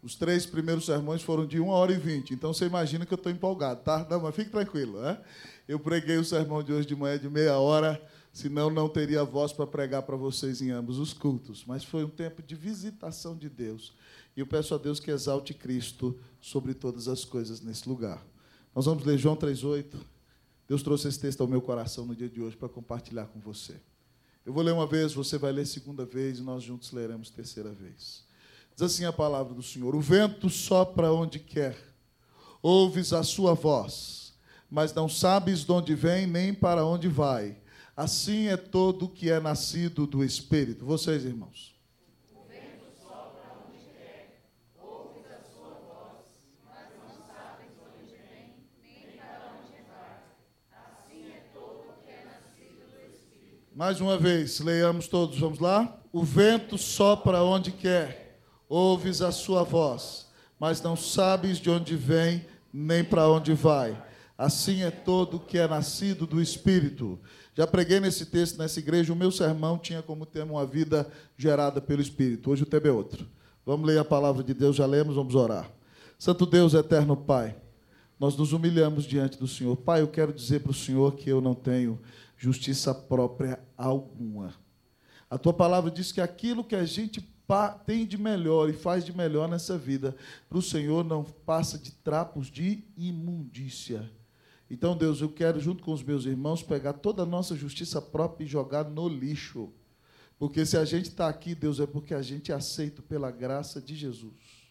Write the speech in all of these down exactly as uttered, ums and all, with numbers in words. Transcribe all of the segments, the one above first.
Os três primeiros sermões foram de uma hora e vinte, então você imagina que eu estou empolgado, tá? Não, mas fique tranquilo, né? Eu preguei o sermão de hoje de manhã de meia hora, senão não teria voz para pregar para vocês em ambos os cultos. Mas foi um tempo de visitação de Deus. E eu peço a Deus que exalte Cristo sobre todas as coisas nesse lugar. Nós vamos ler João três, oito. Deus trouxe esse texto ao meu coração no dia de hoje para compartilhar com você. Eu vou ler uma vez, você vai ler segunda vez, e nós juntos leremos terceira vez. Diz assim a palavra do Senhor: o vento sopra onde quer, ouves a sua voz, mas não sabes de onde vem nem para onde vai. Assim é todo que é nascido do Espírito. Vocês, irmãos. O vento sopra onde quer, ouves a sua voz, mas não sabes de onde vem nem para onde vai. Assim é todo que é nascido do Espírito. Mais uma vez, leiamos todos, vamos lá? O vento sopra onde quer. Ouves a sua voz, mas não sabes de onde vem, nem para onde vai. Assim é todo que é nascido do Espírito. Já preguei nesse texto, nessa igreja, o meu sermão tinha como tema uma vida gerada pelo Espírito. Hoje o tema é outro. Vamos ler a palavra de Deus, já lemos, vamos orar. Santo Deus, eterno Pai, nós nos humilhamos diante do Senhor. Pai, eu quero dizer para o Senhor que eu não tenho justiça própria alguma. A Tua palavra diz que aquilo que a gente tem de melhor e faz de melhor nessa vida, para o Senhor não passa de trapos de imundícia. Então, Deus, eu quero, junto com os meus irmãos, pegar toda a nossa justiça própria e jogar no lixo. Porque se a gente está aqui, Deus, é porque a gente é aceito pela graça de Jesus.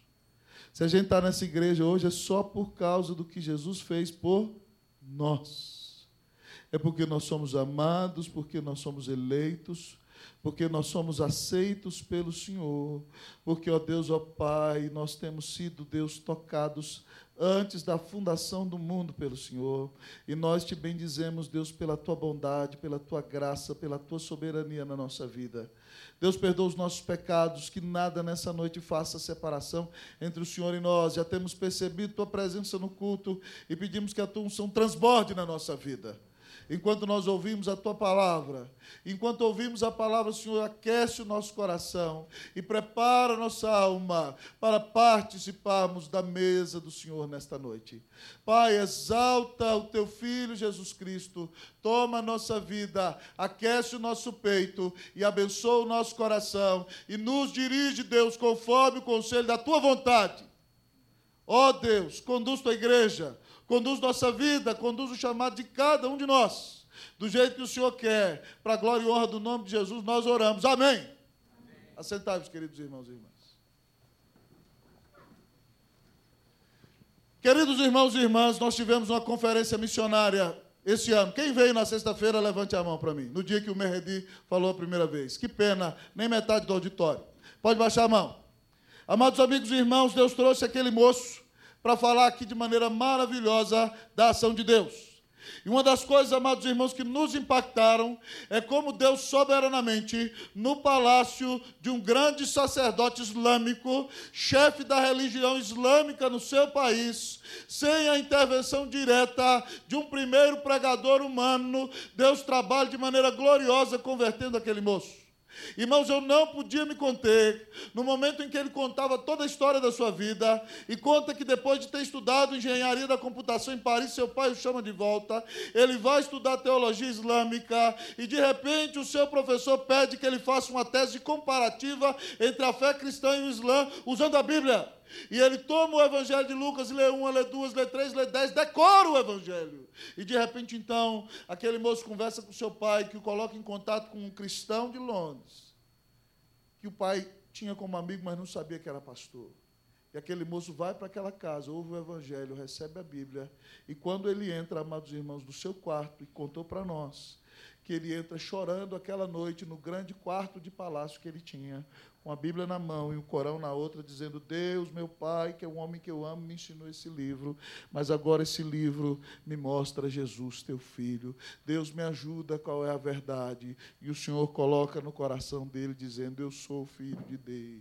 Se a gente está nessa igreja hoje, é só por causa do que Jesus fez por nós. É porque nós somos amados, porque nós somos eleitos, porque nós somos aceitos pelo Senhor, porque, ó Deus, ó Pai, nós temos sido, Deus, tocados antes da fundação do mundo pelo Senhor, e nós te bendizemos, Deus, pela Tua bondade, pela Tua graça, pela Tua soberania na nossa vida. Deus, perdoa os nossos pecados, que nada nessa noite faça separação entre o Senhor e nós. Já temos percebido Tua presença no culto e pedimos que a Tua unção transborde na nossa vida. Enquanto nós ouvimos a Tua palavra, enquanto ouvimos a palavra, Senhor, aquece o nosso coração e prepara a nossa alma para participarmos da mesa do Senhor nesta noite. Pai, exalta o Teu Filho Jesus Cristo, toma a nossa vida, aquece o nosso peito e abençoa o nosso coração e nos dirige, Deus, conforme o conselho da Tua vontade. Ó Deus, conduz Tua igreja, conduz nossa vida, conduz o chamado de cada um de nós, do jeito que o Senhor quer, para a glória e honra do nome de Jesus, nós oramos. Amém. Amém. Assentai-vos, queridos irmãos e irmãs. Queridos irmãos e irmãs, nós tivemos uma conferência missionária esse ano. Quem veio na sexta-feira, levante a mão para mim, no dia que o Merredi falou a primeira vez. Que pena, nem metade do auditório. Pode baixar a mão. Amados amigos e irmãos, Deus trouxe aquele moço para falar aqui de maneira maravilhosa da ação de Deus. E uma das coisas, amados irmãos, que nos impactaram é como Deus soberanamente, no palácio de um grande sacerdote islâmico, chefe da religião islâmica no seu país, sem a intervenção direta de um primeiro pregador humano, Deus trabalha de maneira gloriosa convertendo aquele moço. Irmãos, eu não podia me conter no momento em que ele contava toda a história da sua vida e conta que depois de ter estudado engenharia da computação em Paris, seu pai o chama de volta, ele vai estudar teologia islâmica e de repente o seu professor pede que ele faça uma tese comparativa entre a fé cristã e o Islã usando a Bíblia. E ele toma o Evangelho de Lucas, lê uma, lê duas, lê três, lê dez, decora o Evangelho. E de repente, então, aquele moço conversa com seu pai, que o coloca em contato com um cristão de Londres, que o pai tinha como amigo, mas não sabia que era pastor. E aquele moço vai para aquela casa, ouve o Evangelho, recebe a Bíblia, e quando ele entra, amados irmãos, no seu quarto, e contou para nós, que ele entra chorando aquela noite no grande quarto de palácio que ele tinha, com a Bíblia na mão e o Corão na outra, dizendo: Deus, meu Pai, que é um homem que eu amo, me ensinou esse livro, mas agora esse livro me mostra Jesus, teu Filho. Deus, me ajuda, qual é a verdade? E o Senhor coloca no coração dele, dizendo: eu sou o Filho de Deus,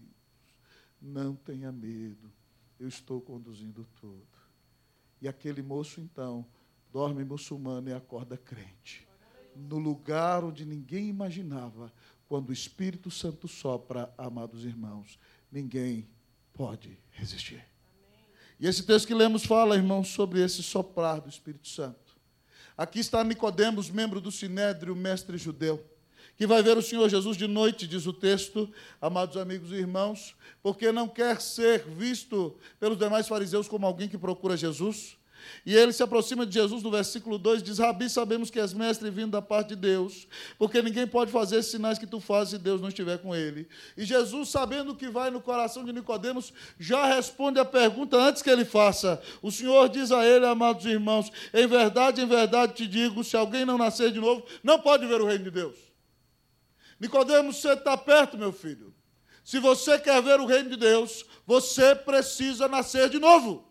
não tenha medo, eu estou conduzindo tudo. E aquele moço, então, dorme muçulmano e acorda crente, no lugar onde ninguém imaginava. Quando o Espírito Santo sopra, amados irmãos, ninguém pode resistir. E esse texto que lemos fala, irmãos, sobre esse soprar do Espírito Santo. Aqui está Nicodemos, membro do Sinédrio, mestre judeu, que vai ver o Senhor Jesus de noite, diz o texto, amados amigos e irmãos, porque não quer ser visto pelos demais fariseus como alguém que procura Jesus. E ele se aproxima de Jesus no versículo dois, diz: Rabi, sabemos que és mestre vindo da parte de Deus, porque ninguém pode fazer esses sinais que tu fazes se Deus não estiver com ele. E Jesus, sabendo o que vai no coração de Nicodemos, já responde a pergunta antes que ele faça. O Senhor diz a ele, amados irmãos: em verdade, em verdade te digo, se alguém não nascer de novo, não pode ver o reino de Deus. Nicodemos, você está perto, meu filho. Se você quer ver o reino de Deus, você precisa nascer de novo.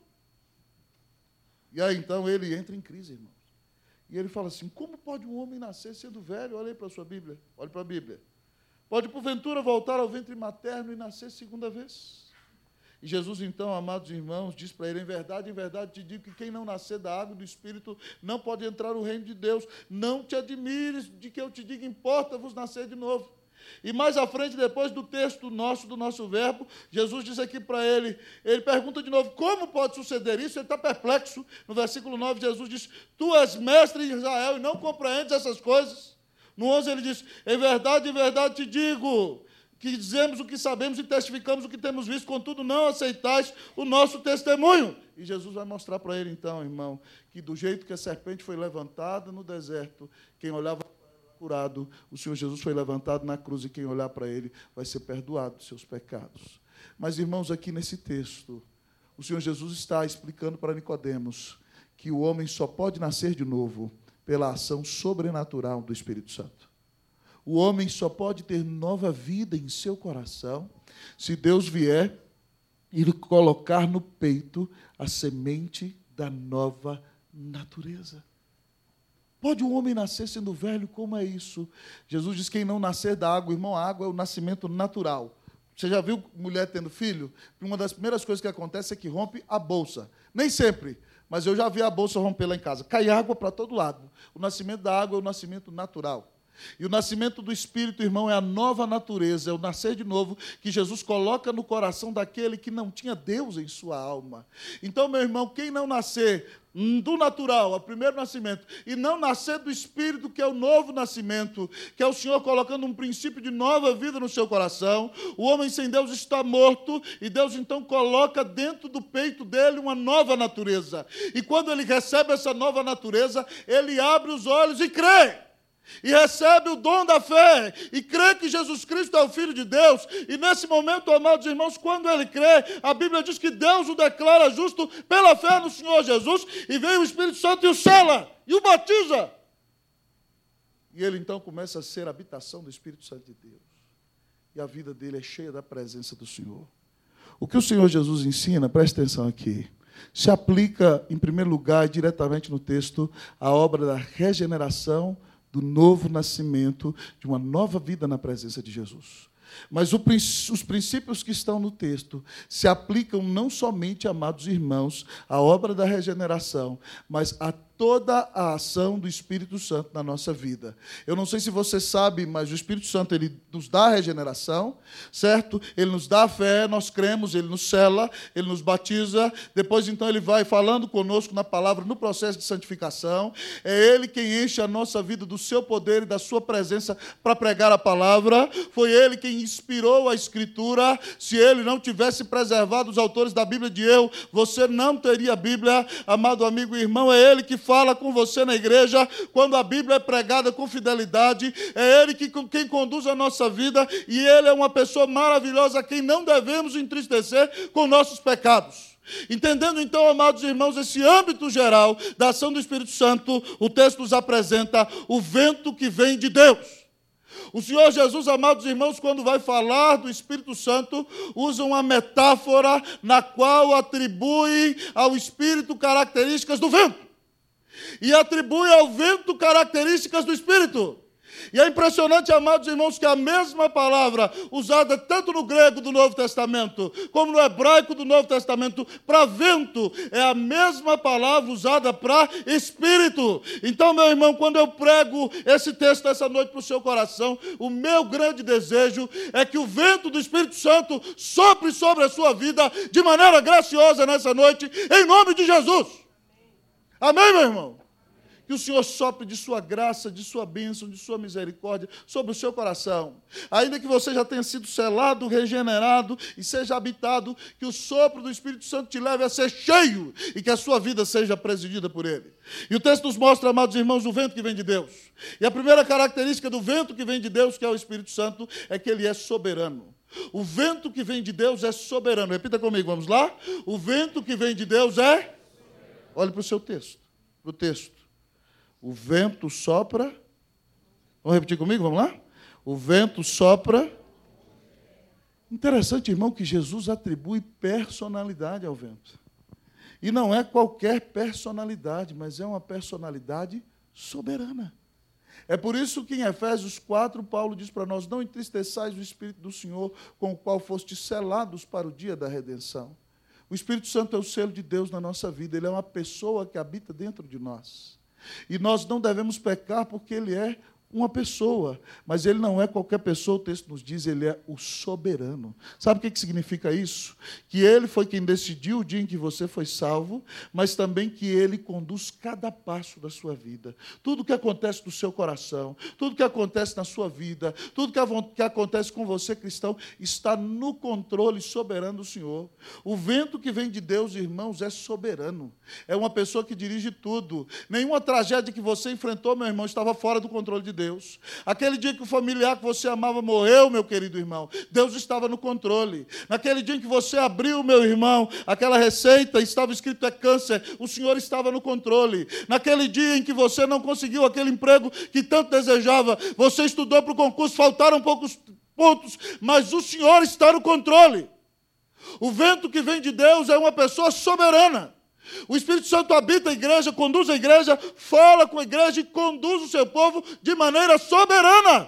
E aí, então, ele entra em crise, irmãos. E ele fala assim: como pode um homem nascer sendo velho? Olha aí para a sua Bíblia. Olha para a Bíblia. Pode, porventura, voltar ao ventre materno e nascer segunda vez? E Jesus, então, amados irmãos, diz para ele: em verdade, em verdade, te digo que quem não nascer da água e do Espírito não pode entrar no reino de Deus. Não te admires de que eu te diga, importa-vos nascer de novo. E mais à frente, depois do texto nosso, do nosso verbo, Jesus diz aqui para ele, ele pergunta de novo: como pode suceder isso? Ele está perplexo. No versículo nove, Jesus diz: tu és mestre de Israel e não compreendes essas coisas? No onze ele diz: em verdade, em verdade te digo, que dizemos o que sabemos e testificamos o que temos visto, contudo não aceitais o nosso testemunho. E Jesus vai mostrar para ele, então, irmão, que do jeito que a serpente foi levantada no deserto, quem olhava curado, o Senhor Jesus foi levantado na cruz, e quem olhar para ele vai ser perdoado dos seus pecados. Mas, irmãos, aqui nesse texto, o Senhor Jesus está explicando para Nicodemos que o homem só pode nascer de novo pela ação sobrenatural do Espírito Santo. O homem só pode ter nova vida em seu coração se Deus vier e lhe colocar no peito a semente da nova natureza. Pode um homem nascer sendo velho? Como é isso? Jesus diz: quem não nascer da água, irmão, a água é o nascimento natural. Você já viu mulher tendo filho? Uma das primeiras coisas que acontece é que rompe a bolsa. Nem sempre, mas eu já vi a bolsa romper lá em casa. Cai água para todo lado. O nascimento da água é o nascimento natural. E o nascimento do Espírito, irmão, é a nova natureza, é o nascer de novo que Jesus coloca no coração daquele que não tinha Deus em sua alma. Então, meu irmão, quem não nascer do natural, o primeiro nascimento, e não nascer do Espírito, que é o novo nascimento, que é o Senhor colocando um princípio de nova vida no seu coração, o homem sem Deus está morto, e Deus então coloca dentro do peito dele uma nova natureza. E quando ele recebe essa nova natureza, ele abre os olhos e crê. E recebe o dom da fé, e crê que Jesus Cristo é o Filho de Deus. E nesse momento, amados irmãos, quando ele crê, a Bíblia diz que Deus o declara justo pela fé no Senhor Jesus, e vem o Espírito Santo e o sela, e o batiza. E ele então começa a ser a habitação do Espírito Santo de Deus. E a vida dele é cheia da presença do Senhor. O que o Senhor Jesus ensina, preste atenção aqui, se aplica, em primeiro lugar, diretamente no texto, a obra da regeneração, do novo nascimento, de uma nova vida na presença de Jesus. Mas o, os princípios que estão no texto se aplicam não somente, amados irmãos, à obra da regeneração, mas a toda a ação do Espírito Santo na nossa vida. Eu não sei se você sabe, mas o Espírito Santo, ele nos dá a regeneração, certo? Ele nos dá a fé, nós cremos, ele nos sela, ele nos batiza, depois então ele vai falando conosco na palavra, no processo de santificação. É ele quem enche a nossa vida do seu poder e da sua presença para pregar a palavra. Foi ele quem inspirou a Escritura. Se ele não tivesse preservado os autores da Bíblia de erro, você não teria Bíblia, amado amigo e irmão. É ele que fala com você na igreja, quando a Bíblia é pregada com fidelidade, é Ele que, quem conduz a nossa vida, e Ele é uma pessoa maravilhosa a quem não devemos entristecer com nossos pecados. Entendendo então, amados irmãos, esse âmbito geral da ação do Espírito Santo, o texto nos apresenta o vento que vem de Deus. O Senhor Jesus, amados irmãos, quando vai falar do Espírito Santo, usa uma metáfora na qual atribui ao Espírito características do vento. E atribui ao vento características do Espírito. E é impressionante, amados irmãos, que a mesma palavra usada tanto no grego do Novo Testamento, como no hebraico do Novo Testamento, para vento, é a mesma palavra usada para espírito. Então, meu irmão, quando eu prego esse texto essa noite para o seu coração, o meu grande desejo é que o vento do Espírito Santo sopre sobre a sua vida de maneira graciosa nessa noite, em nome de Jesus. Amém, meu irmão? Que o Senhor sopre de sua graça, de sua bênção, de sua misericórdia sobre o seu coração. Ainda que você já tenha sido selado, regenerado e seja habitado, que o sopro do Espírito Santo te leve a ser cheio e que a sua vida seja presidida por ele. E o texto nos mostra, amados irmãos, o vento que vem de Deus. E a primeira característica do vento que vem de Deus, que é o Espírito Santo, é que ele é soberano. O vento que vem de Deus é soberano. Repita comigo, vamos lá? O vento que vem de Deus é... Olhe para o seu texto, para o texto. O vento sopra... Vamos repetir comigo, vamos lá? O vento sopra... Interessante, irmão, que Jesus atribui personalidade ao vento. E não é qualquer personalidade, mas é uma personalidade soberana. É por isso que em Efésios quatro, Paulo diz para nós, não entristeçais o Espírito do Senhor, com o qual fostes selados para o dia da redenção. O Espírito Santo é o selo de Deus na nossa vida, ele é uma pessoa que habita dentro de nós. E nós não devemos pecar porque ele é uma pessoa, mas ele não é qualquer pessoa, o texto nos diz, ele é o soberano. Sabe o que significa isso? Que ele foi quem decidiu o dia em que você foi salvo, mas também que ele conduz cada passo da sua vida. Tudo que acontece no seu coração, tudo que acontece na sua vida, tudo que acontece com você, cristão, está no controle soberano do Senhor. O vento que vem de Deus, irmãos, é soberano. É uma pessoa que dirige tudo. Nenhuma tragédia que você enfrentou, meu irmão, estava fora do controle de Deus. Deus. Aquele dia que o familiar que você amava morreu, meu querido irmão, Deus estava no controle. Naquele dia em que você abriu, meu irmão, aquela receita, estava escrito é câncer, o Senhor estava no controle. Naquele dia em que você não conseguiu aquele emprego que tanto desejava, você estudou para o concurso, faltaram poucos pontos, mas o Senhor está no controle. O vento que vem de Deus é uma pessoa soberana. O Espírito Santo habita a igreja, conduz a igreja, fala com a igreja e conduz o seu povo de maneira soberana.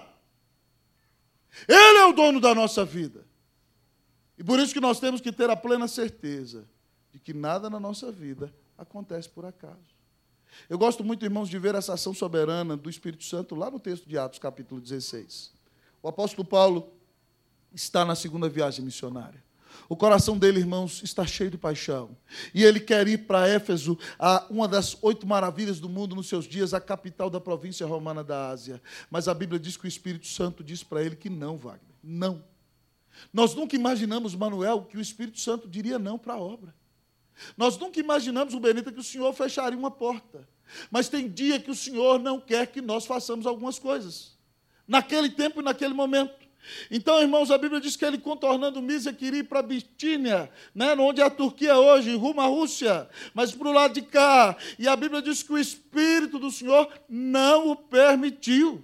Ele é o dono da nossa vida. E por isso que nós temos que ter a plena certeza de que nada na nossa vida acontece por acaso. Eu gosto muito, irmãos, de ver essa ação soberana do Espírito Santo lá no texto de Atos, capítulo dezesseis. O apóstolo Paulo está na segunda viagem missionária. O coração dele, irmãos, está cheio de paixão. E ele quer ir para Éfeso, a uma das oito maravilhas do mundo nos seus dias, a capital da província romana da Ásia. Mas a Bíblia diz que o Espírito Santo diz para ele que não, Wagner, não. Nós nunca imaginamos, Manuel, que o Espírito Santo diria não para a obra. Nós nunca imaginamos, o Benita, que o Senhor fecharia uma porta. Mas tem dia que o Senhor não quer que nós façamos algumas coisas. Naquele tempo e naquele momento. Então, irmãos, a Bíblia diz que ele, contornando Mísia, queria ir para a Bitínia, né, onde é a Turquia hoje, rumo à Rússia, mas para o lado de cá. E a Bíblia diz que o Espírito do Senhor não o permitiu.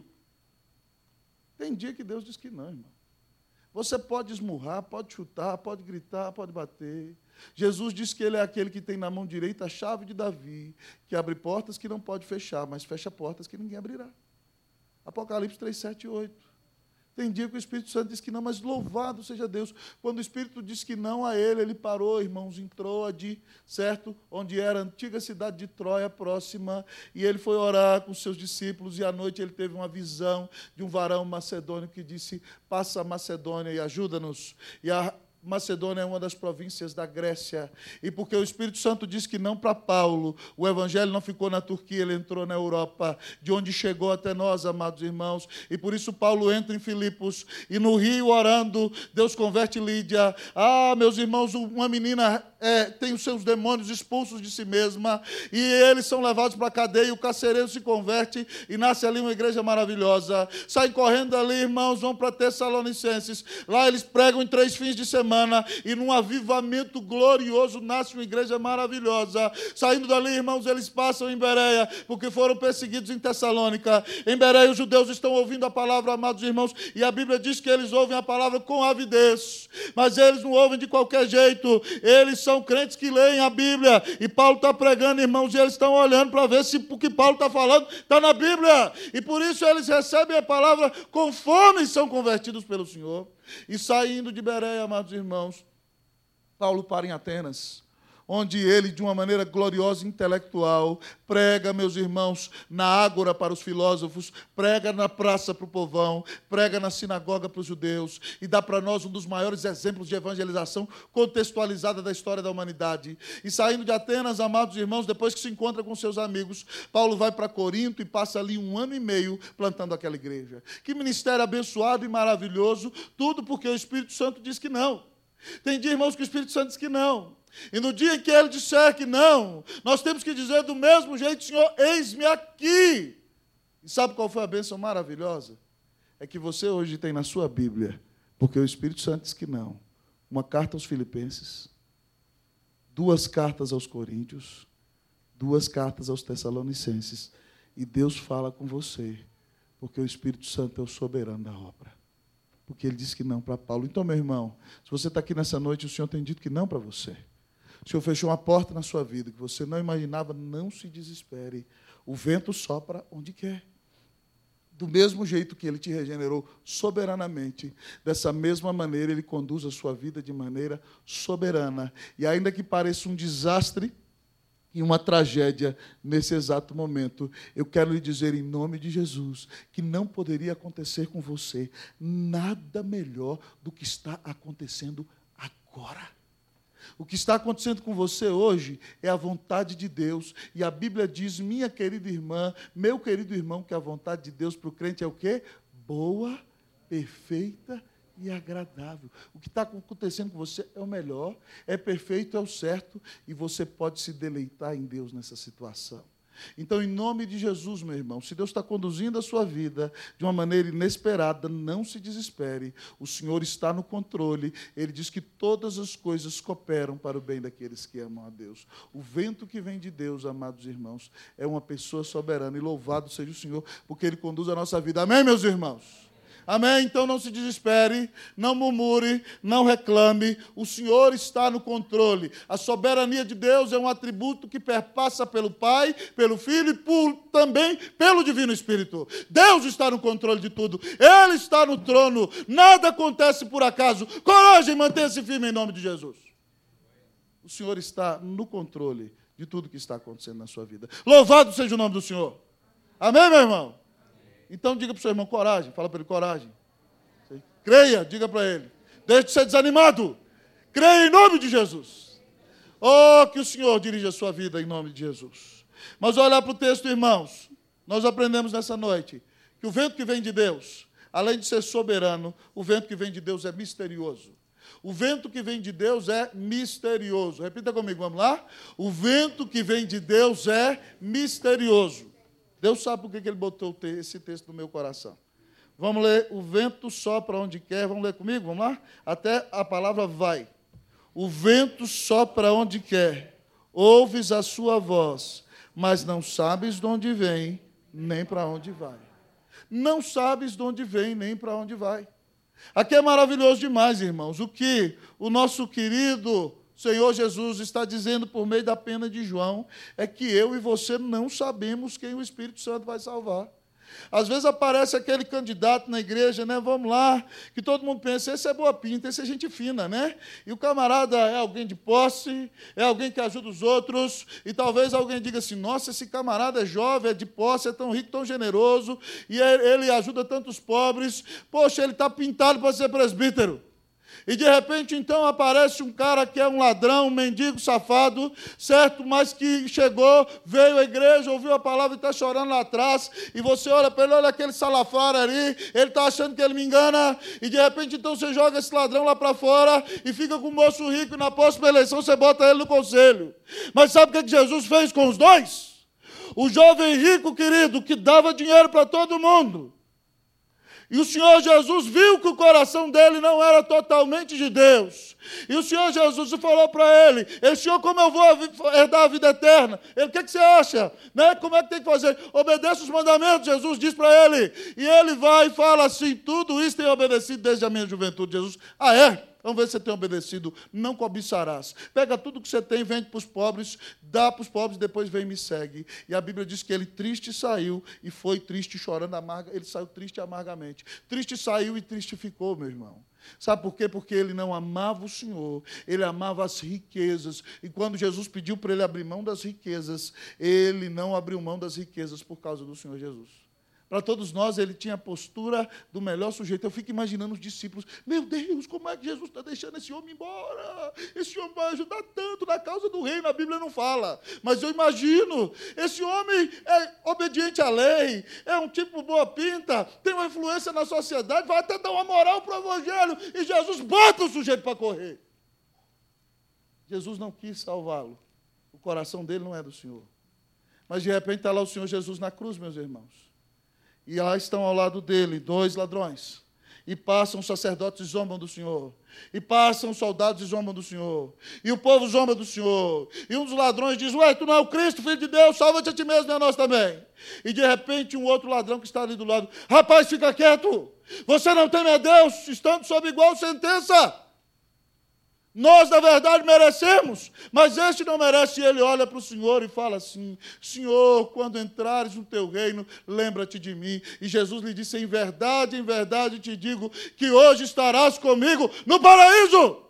Tem dia que Deus diz que não, irmão. Você pode esmurrar, pode chutar, pode gritar, pode bater. Jesus disse que ele é aquele que tem na mão direita a chave de Davi, que abre portas que não pode fechar, mas fecha portas que ninguém abrirá. Apocalipse três, sete e oito. Tem dia que o Espírito Santo diz que não, mas louvado seja Deus. Quando o Espírito disse que não a ele, ele parou, irmãos, em Troade, certo? Onde era a antiga cidade de Troia, próxima, e ele foi orar com os seus discípulos, e à noite ele teve uma visão de um varão macedônio que disse, passa a Macedônia e ajuda-nos. E a Macedônia é uma das províncias da Grécia, e porque o Espírito Santo disse que não para Paulo, o evangelho não ficou na Turquia, ele entrou na Europa, de onde chegou até nós, amados irmãos, e por isso Paulo entra em Filipos, e no rio orando, Deus converte Lídia. Ah, meus irmãos, uma menina é, tem os seus demônios expulsos de si mesma, e eles são levados para a cadeia, e o carcereiro se converte, e nasce ali uma igreja maravilhosa. Saem correndo ali, irmãos, vão para Tessalonicenses, lá eles pregam em três fins de semana, e num avivamento glorioso nasce uma igreja maravilhosa. Saindo dali, irmãos, eles passam em Bereia, porque foram perseguidos em Tessalônica. Em Bereia os judeus estão ouvindo a palavra, amados irmãos, e a Bíblia diz que eles ouvem a palavra com avidez, mas eles não ouvem de qualquer jeito. Eles são crentes que leem a Bíblia, e Paulo está pregando, irmãos, e eles estão olhando para ver se o que Paulo está falando está na Bíblia, e por isso eles recebem a palavra conforme são convertidos pelo Senhor. E saindo de Bereia, amados irmãos, Paulo para em Atenas, onde ele, de uma maneira gloriosa e intelectual, prega, meus irmãos, na ágora para os filósofos, prega na praça para o povão, prega na sinagoga para os judeus, e dá para nós um dos maiores exemplos de evangelização contextualizada da história da humanidade. E saindo de Atenas, amados irmãos, depois que se encontra com seus amigos, Paulo vai para Corinto e passa ali um ano e meio plantando aquela igreja. Que ministério abençoado e maravilhoso, tudo porque o Espírito Santo diz que não. Tem dia, irmãos, que o Espírito Santo diz que não. E no dia em que ele disser que não, nós temos que dizer do mesmo jeito: Senhor, eis-me aqui. E sabe qual foi a bênção maravilhosa? É que você hoje tem na sua Bíblia, porque o Espírito Santo diz que não, uma carta aos Filipenses, duas cartas aos Coríntios, duas cartas aos Tessalonicenses, e Deus fala com você, porque o Espírito Santo é o soberano da obra. Porque ele disse que não para Paulo. Então, meu irmão, se você está aqui nessa noite, o Senhor tem dito que não para você. O Senhor fechou uma porta na sua vida que você não imaginava, não se desespere. O vento sopra onde quer. Do mesmo jeito que ele te regenerou soberanamente, dessa mesma maneira ele conduz a sua vida de maneira soberana. E ainda que pareça um desastre e uma tragédia nesse exato momento, eu quero lhe dizer em nome de Jesus que não poderia acontecer com você nada melhor do que está acontecendo agora. O que está acontecendo com você hoje é a vontade de Deus. E a Bíblia diz, minha querida irmã, meu querido irmão, que a vontade de Deus para o crente é o quê? Boa, perfeita e agradável. O que está acontecendo com você é o melhor, é perfeito, é o certo, e você pode se deleitar em Deus nessa situação. Então, em nome de Jesus, meu irmão, se Deus está conduzindo a sua vida de uma maneira inesperada, não se desespere. O Senhor está no controle. Ele diz que todas as coisas cooperam para o bem daqueles que amam a Deus. O vento que vem de Deus, amados irmãos, é uma pessoa soberana, e louvado seja o Senhor, porque Ele conduz a nossa vida. Amém, meus irmãos? Amém? Então não se desespere, não murmure, não reclame. O Senhor está no controle. A soberania de Deus é um atributo que perpassa pelo Pai, pelo Filho e por, também pelo Divino Espírito. Deus está no controle de tudo. Ele está no trono. Nada acontece por acaso. Coragem, mantenha-se firme em nome de Jesus. O Senhor está no controle de tudo que está acontecendo na sua vida. Louvado seja o nome do Senhor. Amém, meu irmão? Então diga para o seu irmão, coragem. Fala para ele, coragem. Creia, diga para ele. Deixe de ser desanimado. Creia em nome de Jesus. Oh, que o Senhor dirija a sua vida em nome de Jesus. Mas olhar para o texto, irmãos. Nós aprendemos nessa noite que o vento que vem de Deus, além de ser soberano, o vento que vem de Deus é misterioso. O vento que vem de Deus é misterioso. Repita comigo, vamos lá? O vento que vem de Deus é misterioso. Deus sabe por que Ele botou esse texto no meu coração. Vamos ler, o vento sopra onde quer. Vamos ler comigo, vamos lá? Até a palavra vai. O vento sopra onde quer. Ouves a sua voz, mas não sabes de onde vem, nem para onde vai. Não sabes de onde vem, nem para onde vai. Aqui é maravilhoso demais, irmãos. O que o nosso querido Senhor Jesus está dizendo por meio da pena de João é que eu e você não sabemos quem o Espírito Santo vai salvar. Às vezes aparece aquele candidato na igreja, né? Vamos lá, que todo mundo pensa, esse é boa pinta, esse é gente fina, né? E o camarada é alguém de posse, é alguém que ajuda os outros, e talvez alguém diga assim, nossa, esse camarada é jovem, é de posse, é tão rico, tão generoso, e ele ajuda tantos pobres, poxa, ele está pintado para ser presbítero. E de repente, então, aparece um cara que é um ladrão, um mendigo safado, certo? Mas que chegou, veio à igreja, ouviu a palavra e está chorando lá atrás. E você olha para ele, olha aquele salafrário ali, ele está achando que ele me engana. E de repente, então, você joga esse ladrão lá para fora e fica com o moço rico e na próxima eleição você bota ele no conselho. Mas sabe o que Jesus fez com os dois? O jovem rico, querido, que dava dinheiro para todo mundo. E o Senhor Jesus viu que o coração dele não era totalmente de Deus. E o Senhor Jesus falou para ele, ele, Senhor, como eu vou herdar a vida eterna? Ele, o que, que você acha? Né? Como é que tem que fazer? Obedeça os mandamentos, Jesus diz para ele. E ele vai e fala assim, tudo isso tem obedecido desde a minha juventude. Jesus, ah é? Vamos ver se você tem obedecido. Não cobiçarás. Pega tudo que você tem, vende para os pobres, dá para os pobres, depois vem e me segue. E a Bíblia diz que ele triste saiu e foi triste, chorando amarga. Ele saiu triste e amargamente. Triste saiu e triste ficou, meu irmão. Sabe por quê? Porque ele não amava o Senhor, ele amava as riquezas. E quando Jesus pediu para ele abrir mão das riquezas, ele não abriu mão das riquezas por causa do Senhor Jesus. Para todos nós, ele tinha a postura do melhor sujeito. Eu fico imaginando os discípulos. Meu Deus, como é que Jesus está deixando esse homem embora? Esse homem vai ajudar tanto na causa do reino. A Bíblia não fala. Mas eu imagino. Esse homem é obediente à lei. É um tipo boa pinta. Tem uma influência na sociedade. Vai até dar uma moral para o evangelho. E Jesus bota o sujeito para correr. Jesus não quis salvá-lo. O coração dele não é do Senhor. Mas de repente está lá o Senhor Jesus na cruz, meus irmãos. E lá estão ao lado dele dois ladrões. E passam os sacerdotes e zombam do Senhor. E passam os soldados e zombam do Senhor. E o povo zomba do Senhor. E um dos ladrões diz, ué, tu não é o Cristo, Filho de Deus, salva-te a ti mesmo e a nós também. E de repente um outro ladrão que está ali do lado, rapaz, fica quieto. Você não teme a Deus, estando sob igual sentença. Nós, na verdade, merecemos, mas este não merece. E ele olha para o Senhor e fala assim, Senhor, quando entrares no teu reino, lembra-te de mim. E Jesus lhe disse, em verdade, em verdade te digo, que hoje estarás comigo no paraíso.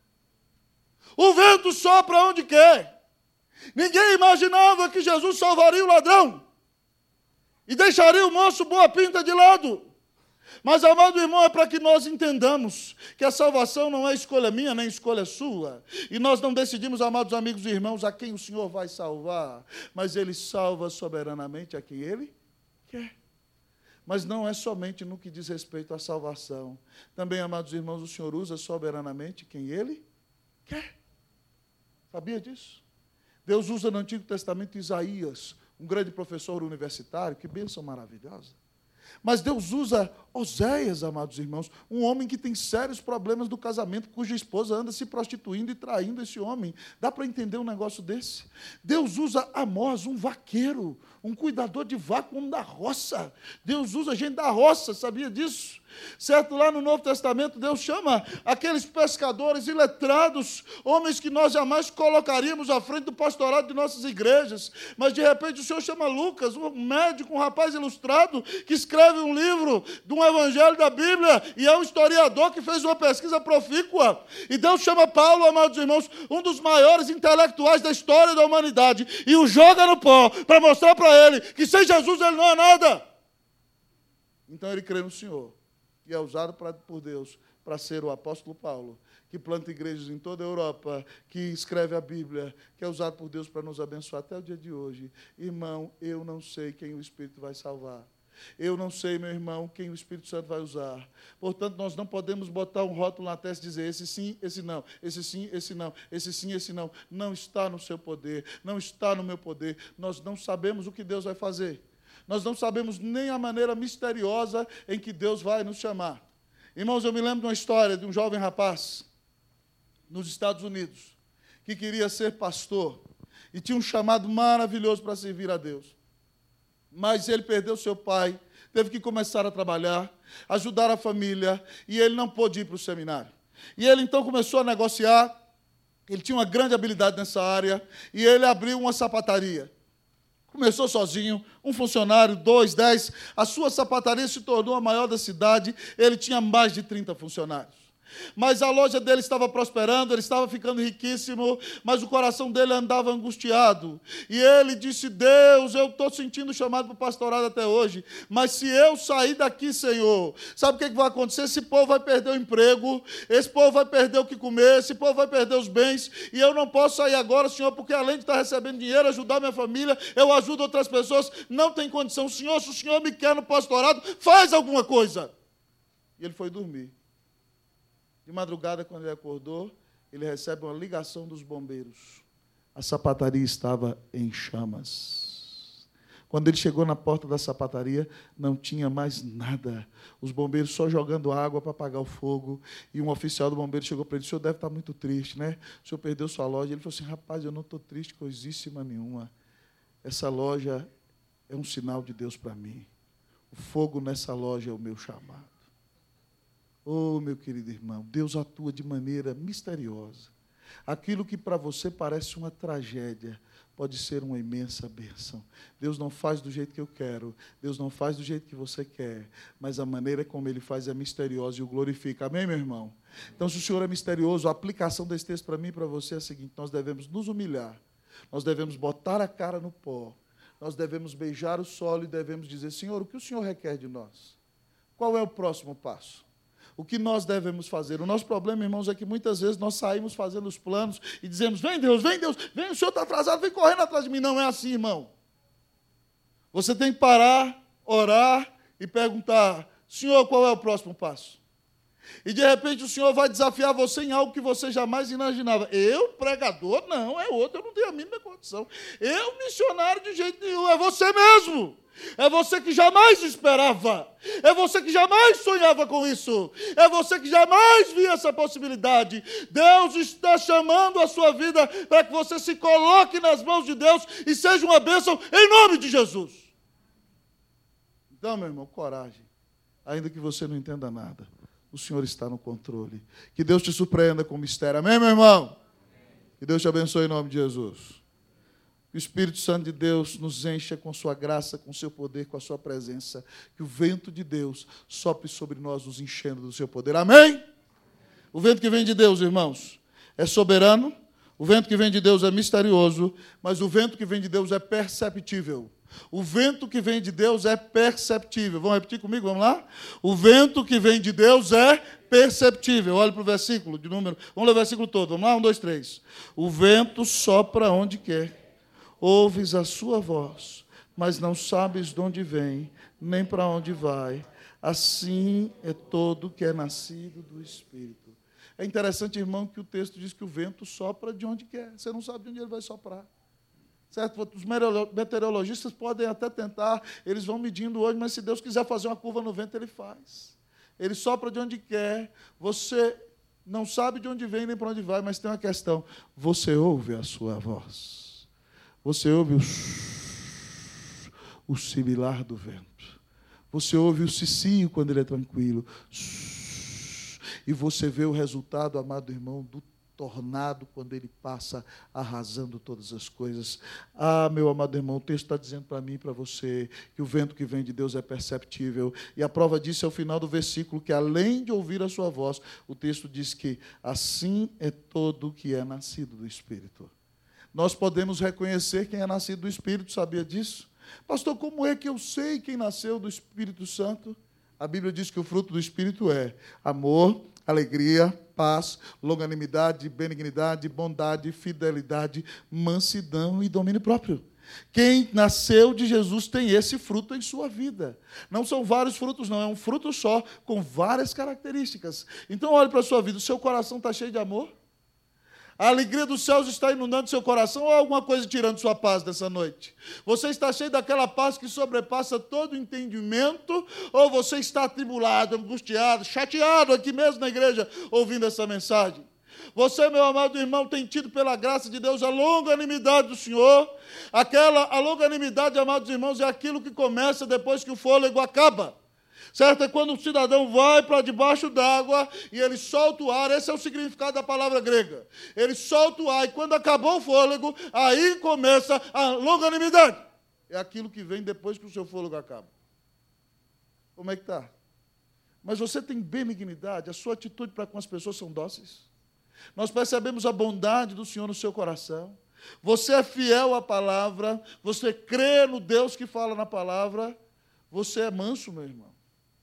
O vento sopra onde quer. Ninguém imaginava que Jesus salvaria o ladrão e deixaria o moço boa pinta de lado. Mas, amado irmão, é para que nós entendamos que a salvação não é escolha minha, nem escolha sua. E nós não decidimos, amados amigos e irmãos, a quem o Senhor vai salvar. Mas Ele salva soberanamente a quem Ele quer. Mas não é somente no que diz respeito à salvação. Também, amados irmãos, o Senhor usa soberanamente quem Ele quer. Sabia disso? Deus usa no Antigo Testamento Isaías, um grande professor universitário, que bênção maravilhosa. Mas Deus usa Oséias, amados irmãos, um homem que tem sérios problemas do casamento, cuja esposa anda se prostituindo e traindo esse homem. Dá para entender um negócio desse? Deus usa Amós, um vaqueiro, um cuidador de vaca, um da roça. Deus usa gente da roça, sabia disso? Certo, lá no Novo Testamento, Deus chama aqueles pescadores iletrados, homens que nós jamais colocaríamos à frente do pastorado de nossas igrejas, mas de repente o Senhor chama Lucas, um médico, um rapaz ilustrado, que escreve um livro de um evangelho da Bíblia, e é um historiador que fez uma pesquisa profícua, e Deus chama Paulo, amados irmãos, um dos maiores intelectuais da história da humanidade, e o joga no pó, para mostrar para ele que sem Jesus ele não é nada. Então ele crê no Senhor. E é usado pra, por Deus para ser o apóstolo Paulo, que planta igrejas em toda a Europa, que escreve a Bíblia, que é usado por Deus para nos abençoar até o dia de hoje. Irmão, eu não sei quem o Espírito vai salvar. Eu não sei, meu irmão, quem o Espírito Santo vai usar. Portanto, nós não podemos botar um rótulo na testa e dizer esse sim, esse não, esse sim, esse não, esse sim, esse não. Não está no seu poder, não está no meu poder. Nós não sabemos o que Deus vai fazer. Nós não sabemos nem a maneira misteriosa em que Deus vai nos chamar. Irmãos, eu me lembro de uma história de um jovem rapaz nos Estados Unidos que queria ser pastor e tinha um chamado maravilhoso para servir a Deus. Mas ele perdeu seu pai, teve que começar a trabalhar, ajudar a família, e ele não pôde ir para o seminário. E ele então começou a negociar, ele tinha uma grande habilidade nessa área, e ele abriu uma sapataria. Começou sozinho, um funcionário, dois, dez. A sua sapataria se tornou a maior da cidade. Ele tinha mais de trinta funcionários. Mas a loja dele estava prosperando, ele estava ficando riquíssimo, mas o coração dele andava angustiado. E ele disse, Deus, eu estou sentindo chamado para o pastorado até hoje, mas se eu sair daqui, Senhor, sabe o que, que vai acontecer? Esse povo vai perder o emprego, esse povo vai perder o que comer, esse povo vai perder os bens, e eu não posso sair agora, Senhor, porque além de estar recebendo dinheiro, ajudar minha família, eu ajudo outras pessoas, não tem condição. Senhor, se o Senhor me quer no pastorado, faz alguma coisa. E ele foi dormir. De madrugada, quando ele acordou, ele recebe uma ligação dos bombeiros. A sapataria estava em chamas. Quando ele chegou na porta da sapataria, não tinha mais nada. Os bombeiros só jogando água para apagar o fogo. E um oficial do bombeiro chegou para ele, o senhor deve estar muito triste, né? O senhor perdeu sua loja. Ele falou assim, rapaz, eu não estou triste coisíssima nenhuma. Essa loja é um sinal de Deus para mim. O fogo nessa loja é o meu chamado. Oh, meu querido irmão, Deus atua de maneira misteriosa. Aquilo que para você parece uma tragédia, pode ser uma imensa bênção. Deus não faz do jeito que eu quero, Deus não faz do jeito que você quer, mas a maneira como Ele faz é misteriosa e o glorifica. Amém, meu irmão? Então, se o Senhor é misterioso, a aplicação desse texto para mim e para você é a seguinte: nós devemos nos humilhar, nós devemos botar a cara no pó, nós devemos beijar o solo e devemos dizer: Senhor, o que o Senhor requer de nós? Qual é o próximo passo? O que nós devemos fazer? O nosso problema, irmãos, é que muitas vezes nós saímos fazendo os planos e dizemos: vem Deus, vem Deus, vem, o Senhor está atrasado, vem correndo atrás de mim. Não é assim, irmão. Você tem que parar, orar e perguntar: Senhor, qual é o próximo passo? E de repente o Senhor vai desafiar você em algo que você jamais imaginava. Eu, pregador, não, é outro, eu não tenho a mínima condição. Eu, missionário, de jeito nenhum, é você mesmo. É você que jamais esperava. É você que jamais sonhava com isso. É você que jamais via essa possibilidade. Deus está chamando a sua vida para que você se coloque nas mãos de Deus e seja uma bênção em nome de Jesus. Então, meu irmão, coragem. Ainda que você não entenda nada, o Senhor está no controle. Que Deus te surpreenda com o mistério. Amém, meu irmão? Que Deus te abençoe em nome de Jesus. Que o Espírito Santo de Deus nos encha com sua graça, com seu poder, com a sua presença. Que o vento de Deus sopre sobre nós, nos enchendo do seu poder. Amém? O vento que vem de Deus, irmãos, é soberano. O vento que vem de Deus é misterioso. Mas o vento que vem de Deus é perceptível. O vento que vem de Deus é perceptível. Vamos repetir comigo? Vamos lá? O vento que vem de Deus é perceptível. Olha para o versículo de número. Vamos ler o versículo todo. Vamos lá? Um, dois, três. O vento sopra onde quer. Ouves a sua voz, mas não sabes de onde vem, nem para onde vai. Assim é todo que é nascido do Espírito. É interessante, irmão, que o texto diz que o vento sopra de onde quer. Você não sabe de onde ele vai soprar. Certo? Os meteorologistas podem até tentar, eles vão medindo hoje, mas se Deus quiser fazer uma curva no vento, Ele faz. Ele sopra de onde quer. Você não sabe de onde vem nem para onde vai, mas tem uma questão. Você ouve a sua voz. Você ouve o, o similar do vento. Você ouve o cicio quando ele é tranquilo. E você vê o resultado, amado irmão, do tornado quando ele passa arrasando todas as coisas. Ah, meu amado irmão, o texto está dizendo para mim e para você que o vento que vem de Deus é perceptível. E a prova disso é o final do versículo, que além de ouvir a sua voz, o texto diz que assim é todo o que é nascido do Espírito. Nós podemos reconhecer quem é nascido do Espírito, sabia disso? Pastor, como é que eu sei quem nasceu do Espírito Santo? A Bíblia diz que o fruto do Espírito é amor, alegria, paz, longanimidade, benignidade, bondade, fidelidade, mansidão e domínio próprio. Quem nasceu de Jesus tem esse fruto em sua vida. Não são vários frutos, não. É um fruto só, com várias características. Então, olhe para a sua vida. O seu coração está cheio de amor? A alegria dos céus está inundando seu coração ou alguma coisa tirando sua paz dessa noite? Você está cheio daquela paz que sobrepassa todo entendimento ou você está atribulado, angustiado, chateado aqui mesmo na igreja ouvindo essa mensagem? Você, meu amado irmão, tem tido pela graça de Deus a longanimidade do Senhor. Aquela, a longanimidade, amados irmãos, é aquilo que começa depois que o fôlego acaba. Certo? É quando o cidadão vai para debaixo d'água e ele solta o ar. Esse é o significado da palavra grega. Ele solta o ar e quando acabou o fôlego, aí começa a longanimidade. É aquilo que vem depois que o seu fôlego acaba. Como é que está? Mas você tem benignidade? A sua atitude para com as pessoas são dóceis? Nós percebemos a bondade do Senhor no seu coração. Você é fiel à palavra. Você crê no Deus que fala na palavra. Você é manso, meu irmão.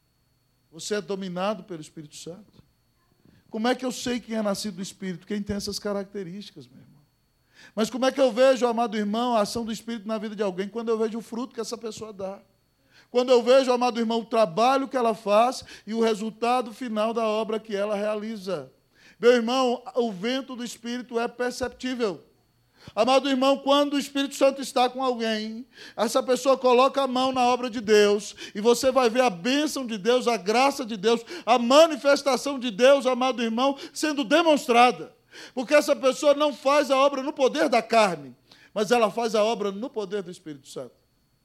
Você é dominado pelo Espírito Santo. Como é que eu sei quem é nascido do Espírito? Quem tem essas características, meu irmão. Mas como é que eu vejo, amado irmão, a ação do Espírito na vida de alguém? Quando eu vejo o fruto que essa pessoa dá. Quando eu vejo, amado irmão, o trabalho que ela faz e o resultado final da obra que ela realiza. Meu irmão, o vento do Espírito é perceptível. Amado irmão, quando o Espírito Santo está com alguém, essa pessoa coloca a mão na obra de Deus, e você vai ver a bênção de Deus, a graça de Deus, a manifestação de Deus, amado irmão, sendo demonstrada. Porque essa pessoa não faz a obra no poder da carne, mas ela faz a obra no poder do Espírito Santo.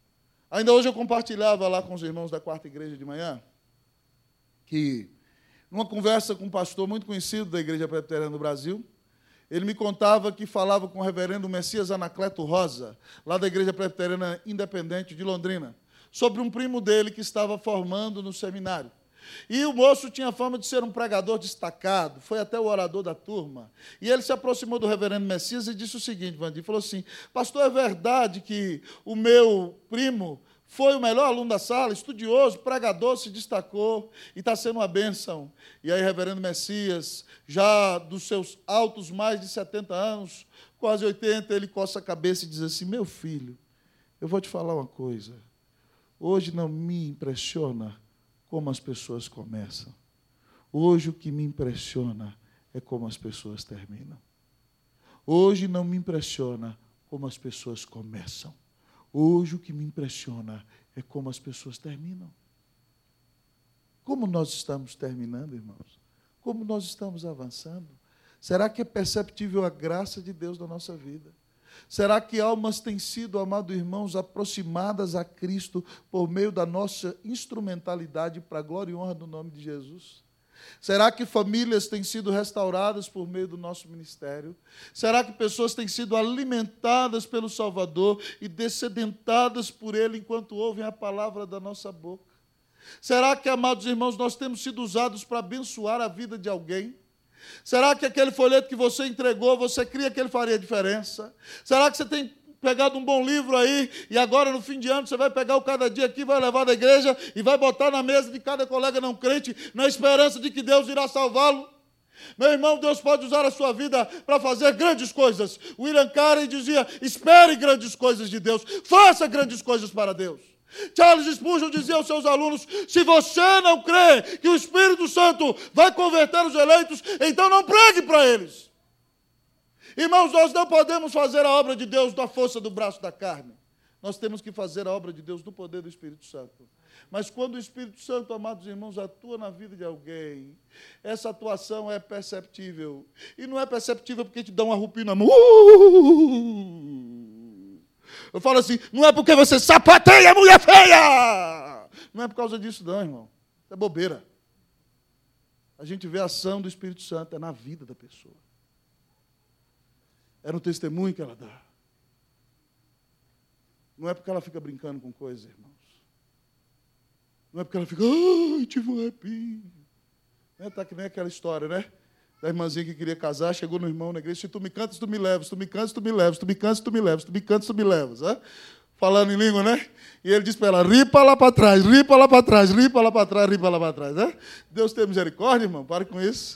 Ainda hoje eu compartilhava lá com os irmãos da quarta igreja de manhã, que numa conversa com um pastor muito conhecido da Igreja Presbiteriana do Brasil, ele me contava que falava com o reverendo Messias Anacleto Rosa, lá da Igreja Presbiteriana Independente de Londrina, sobre um primo dele que estava formando no seminário. E o moço tinha fama de ser um pregador destacado, foi até o orador da turma. E ele se aproximou do reverendo Messias e disse o seguinte, Vandir, falou assim, pastor, é verdade que o meu primo foi o melhor aluno da sala, estudioso, pregador, se destacou e está sendo uma bênção. E aí, reverendo Messias, já dos seus altos mais de setenta anos, quase oitenta, ele coça a cabeça e diz assim, meu filho, eu vou te falar uma coisa, hoje não me impressiona como as pessoas começam. Hoje o que me impressiona é como as pessoas terminam. Hoje não me impressiona como as pessoas começam. Hoje o que me impressiona é como as pessoas terminam. Como nós estamos terminando, irmãos? Como nós estamos avançando? Será que é perceptível a graça de Deus na nossa vida? Será que almas têm sido, amados irmãos, aproximadas a Cristo por meio da nossa instrumentalidade para a glória e honra do nome de Jesus? Será que famílias têm sido restauradas por meio do nosso ministério? Será que pessoas têm sido alimentadas pelo Salvador e dessedentadas por Ele enquanto ouvem a palavra da nossa boca? Será que, amados irmãos, nós temos sido usados para abençoar a vida de alguém? Será que aquele folheto que você entregou, você cria que ele faria diferença? Será que você tem pegado um bom livro aí e agora no fim de ano você vai pegar o cada dia aqui, vai levar da igreja e vai botar na mesa de cada colega não crente na esperança de que Deus irá salvá-lo? Meu irmão, Deus pode usar a sua vida para fazer grandes coisas. William Carey dizia, espere grandes coisas de Deus, faça grandes coisas para Deus. Charles Spurgeon dizia aos seus alunos, se você não crê que o Espírito Santo vai converter os eleitos, então não pregue para eles. Irmãos, nós não podemos fazer a obra de Deus da força do braço da carne. Nós temos que fazer a obra de Deus do poder do Espírito Santo. Mas quando o Espírito Santo, amados irmãos, atua na vida de alguém, essa atuação é perceptível. E não é perceptível porque te dá uma rupinha na mão. Uh! Eu falo assim, não é porque você sapateia a mulher feia. Não é por causa disso não, irmão. Isso é bobeira. A gente vê a ação do Espírito Santo, é na vida da pessoa. É no testemunho que ela dá. Não é porque ela fica brincando com coisas, irmãos. Não é porque ela fica, ai, tive um arrepio. Está é, que nem aquela história, né? Da irmãzinha que queria casar, chegou no irmão na igreja, se tu me cantas, tu me levas, tu me cantas, tu me levas, tu me cantas, tu me levas, tu me cantas, tu me levas. Hein? Falando em língua, né? E ele disse para ela, ripa lá para trás, ripa lá para trás, ripa lá para trás, ripa lá para trás. Hein? Deus tem misericórdia, irmão, pare com isso.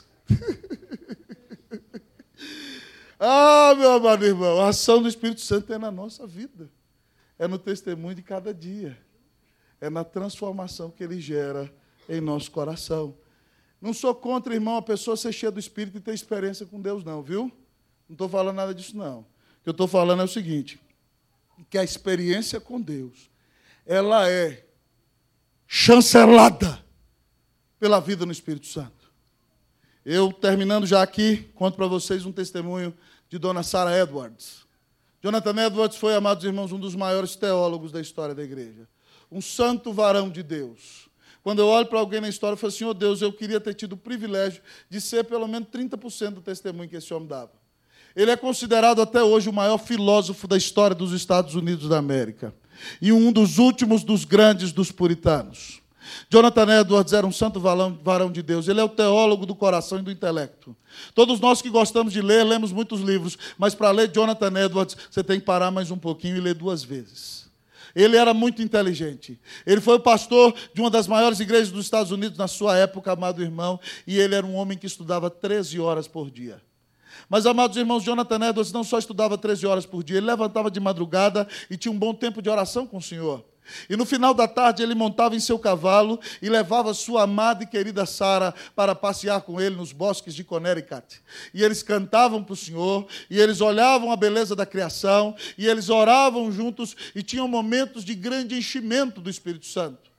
Ah, meu amado irmão, a ação do Espírito Santo é na nossa vida. É no testemunho de cada dia. É na transformação que ele gera em nosso coração. Não sou contra, irmão, a pessoa ser cheia do Espírito e ter experiência com Deus, não, viu? Não estou falando nada disso, não. O que eu estou falando é o seguinte, que a experiência com Deus, ela é chancelada pela vida no Espírito Santo. Eu, terminando já aqui, conto para vocês um testemunho de Dona Sarah Edwards. Jonathan Edwards foi, amados irmãos, um dos maiores teólogos da história da igreja. Um santo varão de Deus. Quando eu olho para alguém na história, eu falo assim, oh Deus, eu queria ter tido o privilégio de ser pelo menos trinta por cento do testemunho que esse homem dava. Ele é considerado até hoje o maior filósofo da história dos Estados Unidos da América. E um dos últimos dos grandes dos puritanos. Jonathan Edwards era um santo varão de Deus. Ele é o teólogo do coração e do intelecto. Todos nós que gostamos de ler, lemos muitos livros, mas para ler Jonathan Edwards, você tem que parar mais um pouquinho e ler duas vezes. Ele era muito inteligente. Ele foi o pastor de uma das maiores igrejas dos Estados Unidos na sua época, amado irmão, e ele era um homem que estudava treze horas por dia. Mas, amados irmãos, Jonathan Edwards não só estudava treze horas por dia, ele levantava de madrugada e tinha um bom tempo de oração com o Senhor. E no final da tarde ele montava em seu cavalo e levava sua amada e querida Sarah para passear com ele nos bosques de Connecticut. E eles cantavam para o Senhor, e eles olhavam a beleza da criação, e eles oravam juntos e tinham momentos de grande enchimento do Espírito Santo.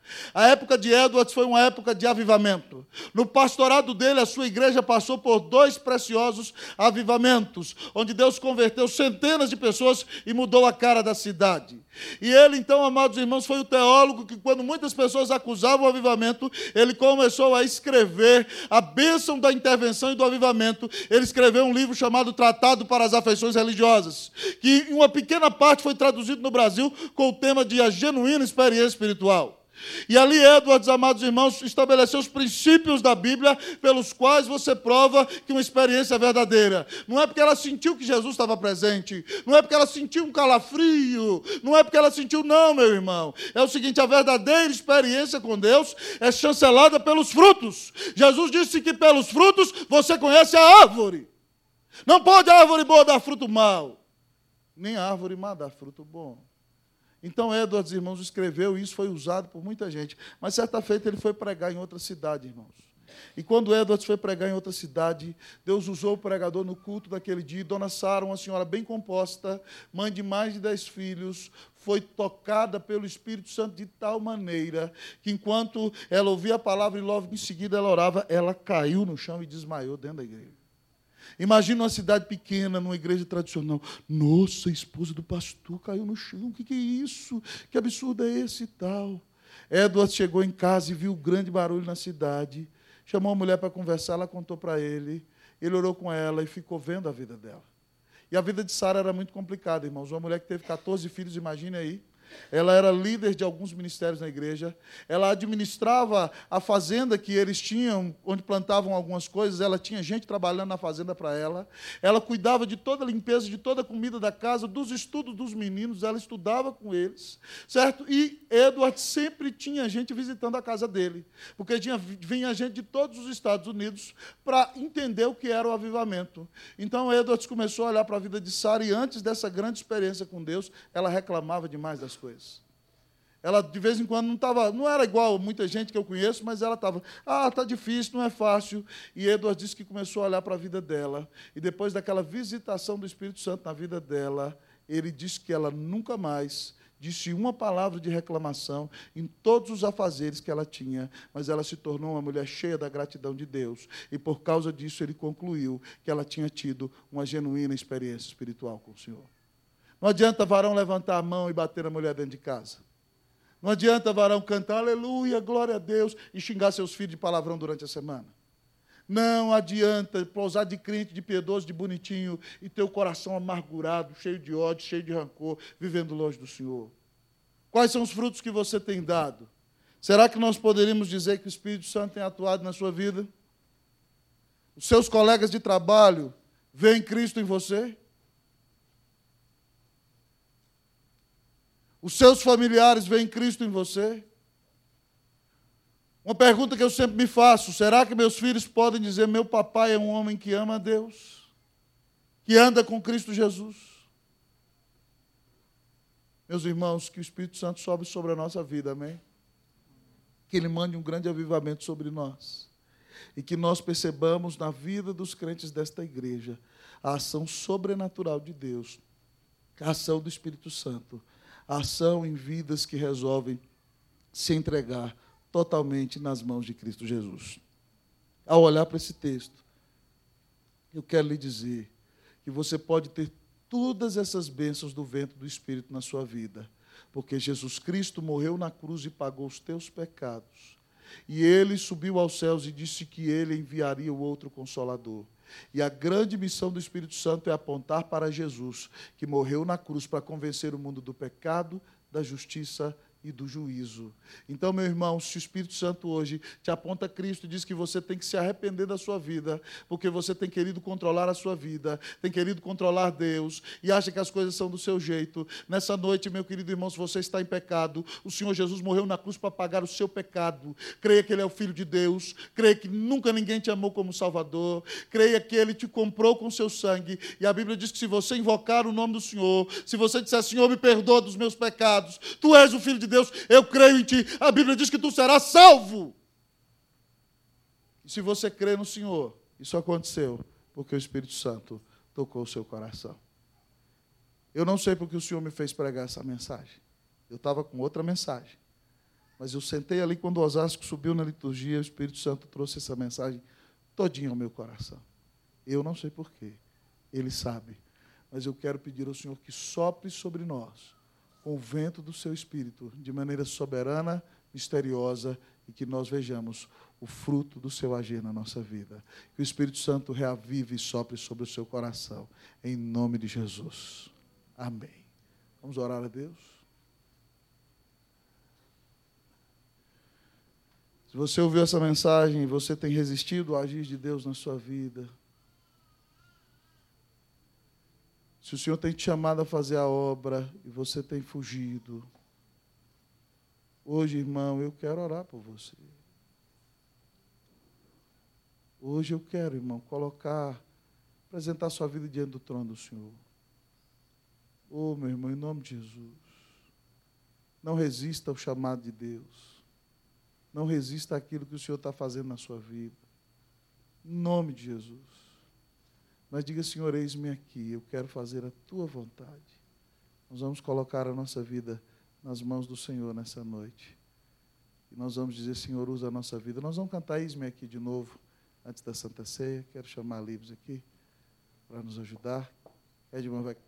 A época de Edwards foi uma época de avivamento. No pastorado dele, a sua igreja passou por dois preciosos avivamentos, onde Deus converteu centenas de pessoas e mudou a cara da cidade. E ele, então, amados irmãos, foi o teólogo que, quando muitas pessoas acusavam o avivamento, ele começou a escrever a bênção da intervenção e do avivamento. Ele escreveu um livro chamado Tratado para as Afeições Religiosas, que em uma pequena parte foi traduzido no Brasil com o tema de A Genuína Experiência Espiritual. E ali Edwards, amados irmãos, estabeleceu os princípios da Bíblia pelos quais você prova que uma experiência é verdadeira. Não é porque ela sentiu que Jesus estava presente, não é porque ela sentiu um calafrio, não é porque ela sentiu, não, meu irmão. É o seguinte, a verdadeira experiência com Deus é chancelada pelos frutos. Jesus disse que pelos frutos você conhece a árvore. Não pode a árvore boa dar fruto mau, nem a árvore má dar fruto bom. Então, Edwards, irmãos, escreveu e isso foi usado por muita gente. Mas, certa feita, ele foi pregar em outra cidade, irmãos. E quando Edwards foi pregar em outra cidade, Deus usou o pregador no culto daquele dia. Dona Sara, uma senhora bem composta, mãe de mais de dez filhos, foi tocada pelo Espírito Santo de tal maneira que, enquanto ela ouvia a palavra e logo em seguida ela orava, ela caiu no chão e desmaiou dentro da igreja. Imagina uma cidade pequena, numa igreja tradicional. Nossa, a esposa do pastor caiu no chão. O que, que é isso? Que absurdo é esse e tal? Edward chegou em casa e viu o grande barulho na cidade. Chamou a mulher para conversar, ela contou para ele. Ele orou com ela e ficou vendo a vida dela. E a vida de Sara era muito complicada, irmãos. Uma mulher que teve catorze filhos, imagine aí. Ela era líder de alguns ministérios na igreja. Ela administrava a fazenda que eles tinham, onde plantavam algumas coisas. Ela tinha gente trabalhando na fazenda para ela. Ela cuidava de toda a limpeza, de toda a comida da casa, dos estudos dos meninos. Ela estudava com eles, certo? E Edward sempre tinha gente visitando a casa dele, porque tinha, vinha gente de todos os Estados Unidos para entender o que era o avivamento. Então, Edward começou a olhar para a vida de Sara e, antes dessa grande experiência com Deus, ela reclamava demais das coisas. Ela, de vez em quando, não estava, não era igual muita gente que eu conheço, mas ela estava, ah, está difícil, não é fácil. E Edward disse que começou a olhar para a vida dela, e depois daquela visitação do Espírito Santo na vida dela, ele disse que ela nunca mais disse uma palavra de reclamação em todos os afazeres que ela tinha, mas ela se tornou uma mulher cheia da gratidão de Deus. E, por causa disso, ele concluiu que ela tinha tido uma genuína experiência espiritual com o Senhor. Não adianta varão levantar a mão e bater a mulher dentro de casa. Não adianta varão cantar aleluia, glória a Deus, e xingar seus filhos de palavrão durante a semana. Não adianta pousar de crente, de piedoso, de bonitinho, e ter o coração amargurado, cheio de ódio, cheio de rancor, vivendo longe do Senhor. Quais são os frutos que você tem dado? Será que nós poderíamos dizer que o Espírito Santo tem atuado na sua vida? Os seus colegas de trabalho veem Cristo em você? Os seus familiares veem Cristo em você? Uma pergunta que eu sempre me faço, será que meus filhos podem dizer, meu papai é um homem que ama a Deus, que anda com Cristo Jesus? Meus irmãos, que o Espírito Santo sobe sobre a nossa vida, amém? Que Ele mande um grande avivamento sobre nós, e que nós percebamos na vida dos crentes desta igreja a ação sobrenatural de Deus, a ação do Espírito Santo, a ação em vidas que resolvem se entregar totalmente nas mãos de Cristo Jesus. Ao olhar para esse texto, eu quero lhe dizer que você pode ter todas essas bênçãos do vento do Espírito na sua vida, porque Jesus Cristo morreu na cruz e pagou os teus pecados. E Ele subiu aos céus e disse que Ele enviaria o outro Consolador. E a grande missão do Espírito Santo é apontar para Jesus, que morreu na cruz para convencer o mundo do pecado, da justiça e do juízo. Então, meu irmão, se o Espírito Santo hoje te aponta a Cristo e diz que você tem que se arrepender da sua vida, porque você tem querido controlar a sua vida, tem querido controlar Deus, e acha que as coisas são do seu jeito, nessa noite, meu querido irmão, se você está em pecado, o Senhor Jesus morreu na cruz para pagar o seu pecado. Creia que Ele é o Filho de Deus, creia que nunca ninguém te amou como Salvador, creia que Ele te comprou com seu sangue, e a Bíblia diz que se você invocar o nome do Senhor, se você disser, Senhor, me perdoa dos meus pecados, Tu és o Filho de Deus, eu creio em Ti, a Bíblia diz que tu serás salvo. E se você crê no Senhor, isso aconteceu porque o Espírito Santo tocou o seu coração. Eu não sei porque o Senhor me fez pregar essa mensagem. Eu estava com outra mensagem. Mas eu sentei ali quando o Osasco subiu na liturgia, o Espírito Santo trouxe essa mensagem todinha ao meu coração. Eu não sei porquê, Ele sabe. Mas eu quero pedir ao Senhor que sopre sobre nós, com o vento do seu Espírito, de maneira soberana, misteriosa, e que nós vejamos o fruto do seu agir na nossa vida. Que o Espírito Santo reavive e sopre sobre o seu coração, em nome de Jesus. Amém. Vamos orar a Deus? Se você ouviu essa mensagem e você tem resistido ao agir de Deus na sua vida, se o Senhor tem te chamado a fazer a obra e você tem fugido, hoje, irmão, eu quero orar por você. Hoje eu quero, irmão, colocar, apresentar sua vida diante do trono do Senhor. Oh, meu irmão, em nome de Jesus, não resista ao chamado de Deus. Não resista àquilo que o Senhor está fazendo na sua vida. Em nome de Jesus. Mas diga, Senhor, eis-me aqui, eu quero fazer a tua vontade. Nós vamos colocar a nossa vida nas mãos do Senhor nessa noite. E nós vamos dizer, Senhor, usa a nossa vida. Nós vamos cantar eis-me aqui de novo, antes da Santa Ceia. Quero chamar a Livres aqui para nos ajudar. Edmar vai